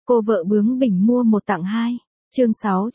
Cô vợ bướng bỉnh mua một tặng hai. Chương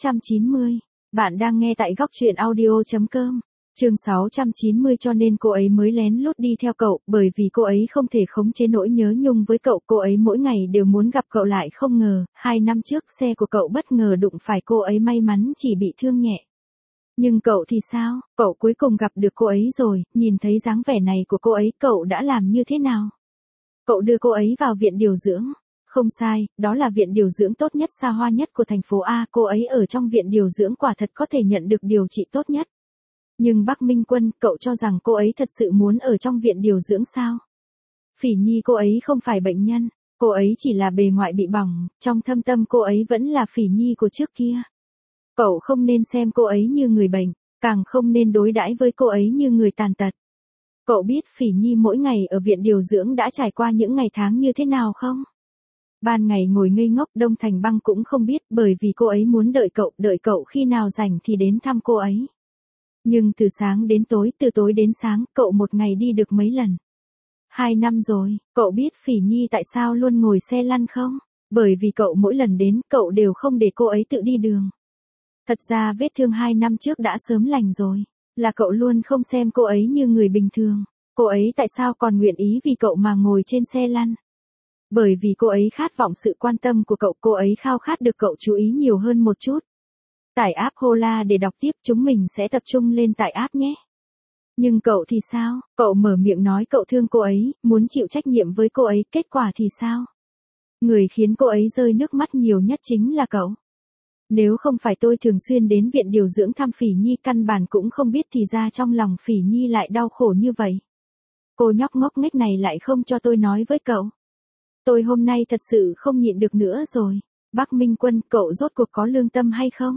690. Bạn đang nghe tại góc truyện audio.com. Chương 690 cho nên cô ấy mới lén lút đi theo cậu, bởi vì cô ấy không thể khống chế nỗi nhớ nhung với cậu, cô ấy mỗi ngày đều muốn gặp cậu lại không ngờ, 2 năm trước xe của cậu bất ngờ đụng phải cô ấy may mắn chỉ bị thương nhẹ. Nhưng cậu thì sao, cậu cuối cùng gặp được cô ấy rồi, nhìn thấy dáng vẻ này của cô ấy, cậu đã làm như thế nào? Cậu đưa cô ấy vào viện điều dưỡng. Không sai, đó là viện điều dưỡng tốt nhất xa hoa nhất của thành phố A, cô ấy ở trong viện điều dưỡng quả thật có thể nhận được điều trị tốt nhất. Nhưng Bắc Minh Quân, cậu cho rằng cô ấy thật sự muốn ở trong viện điều dưỡng sao? Phỉ Nhi cô ấy không phải bệnh nhân, cô ấy chỉ là bề ngoại bị bỏng, trong thâm tâm cô ấy vẫn là Phỉ Nhi của trước kia. Cậu không nên xem cô ấy như người bệnh, càng không nên đối đãi với cô ấy như người tàn tật. Cậu biết Phỉ Nhi mỗi ngày ở viện điều dưỡng đã trải qua những ngày tháng như thế nào không? Ban ngày ngồi ngây ngốc Đông Thành Băng cũng không biết, bởi vì cô ấy muốn đợi cậu khi nào rảnh thì đến thăm cô ấy. Nhưng từ sáng đến tối, từ tối đến sáng, cậu một ngày đi được mấy lần? 2 năm rồi, cậu biết Phỉ Nhi tại sao luôn ngồi xe lăn không? Bởi vì cậu mỗi lần đến, cậu đều không để cô ấy tự đi đường. Thật ra vết thương 2 năm trước đã sớm lành rồi, là cậu luôn không xem cô ấy như người bình thường. Cô ấy tại sao còn nguyện ý vì cậu mà ngồi trên xe lăn? Bởi vì cô ấy khát vọng sự quan tâm của cậu, cô ấy khao khát được cậu chú ý nhiều hơn một chút. Tải app Hola để đọc tiếp, chúng mình sẽ tập trung lên tải app nhé. Nhưng cậu thì sao? Cậu mở miệng nói cậu thương cô ấy, muốn chịu trách nhiệm với cô ấy, kết quả thì sao? Người khiến cô ấy rơi nước mắt nhiều nhất chính là cậu. Nếu không phải tôi thường xuyên đến viện điều dưỡng thăm Phỉ Nhi, căn bản cũng không biết thì ra trong lòng Phỉ Nhi lại đau khổ như vậy. Cô nhóc ngốc nghếch này lại không cho tôi nói với cậu. Tôi hôm nay thật sự không nhịn được nữa rồi. Bắc Minh Quân, cậu rốt cuộc có lương tâm hay không?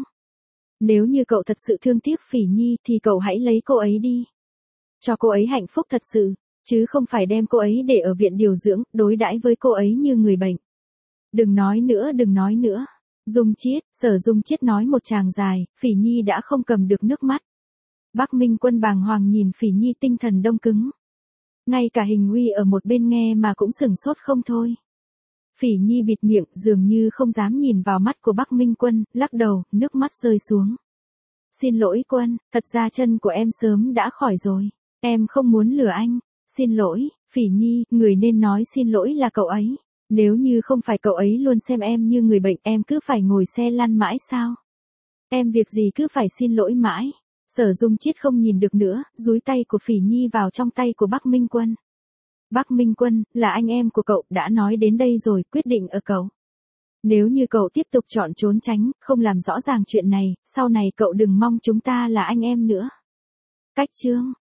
Nếu như cậu thật sự thương tiếc Phỉ Nhi thì cậu hãy lấy cô ấy đi. Cho cô ấy hạnh phúc thật sự, chứ không phải đem cô ấy để ở viện điều dưỡng, đối đãi với cô ấy như người bệnh. Đừng nói nữa. Dung Chiết, Sở Dung Chiết nói một tràng dài, Phỉ Nhi đã không cầm được nước mắt. Bắc Minh Quân bàng hoàng nhìn Phỉ Nhi, tinh thần đông cứng. Ngay cả Hình Uy ở một bên nghe mà cũng sửng sốt không thôi. Phỉ Nhi bịt miệng, dường như không dám nhìn vào mắt của Bắc Minh Quân, lắc đầu, nước mắt rơi xuống. Xin lỗi Quân, thật ra chân của em sớm đã khỏi rồi. Em không muốn lừa anh. Xin lỗi, Phỉ Nhi, người nên nói xin lỗi là cậu ấy. Nếu như không phải cậu ấy luôn xem em như người bệnh, em cứ phải ngồi xe lăn mãi sao? Em việc gì cứ phải xin lỗi mãi? Sở Dung Chiết không nhìn được nữa, dúi tay của Phỉ Nhi vào trong tay của Bắc Minh Quân. Bắc Minh Quân, là anh em của cậu, đã nói đến đây rồi, quyết định ở cậu. Nếu như cậu tiếp tục chọn trốn tránh, không làm rõ ràng chuyện này, sau này cậu đừng mong chúng ta là anh em nữa. Cách chương.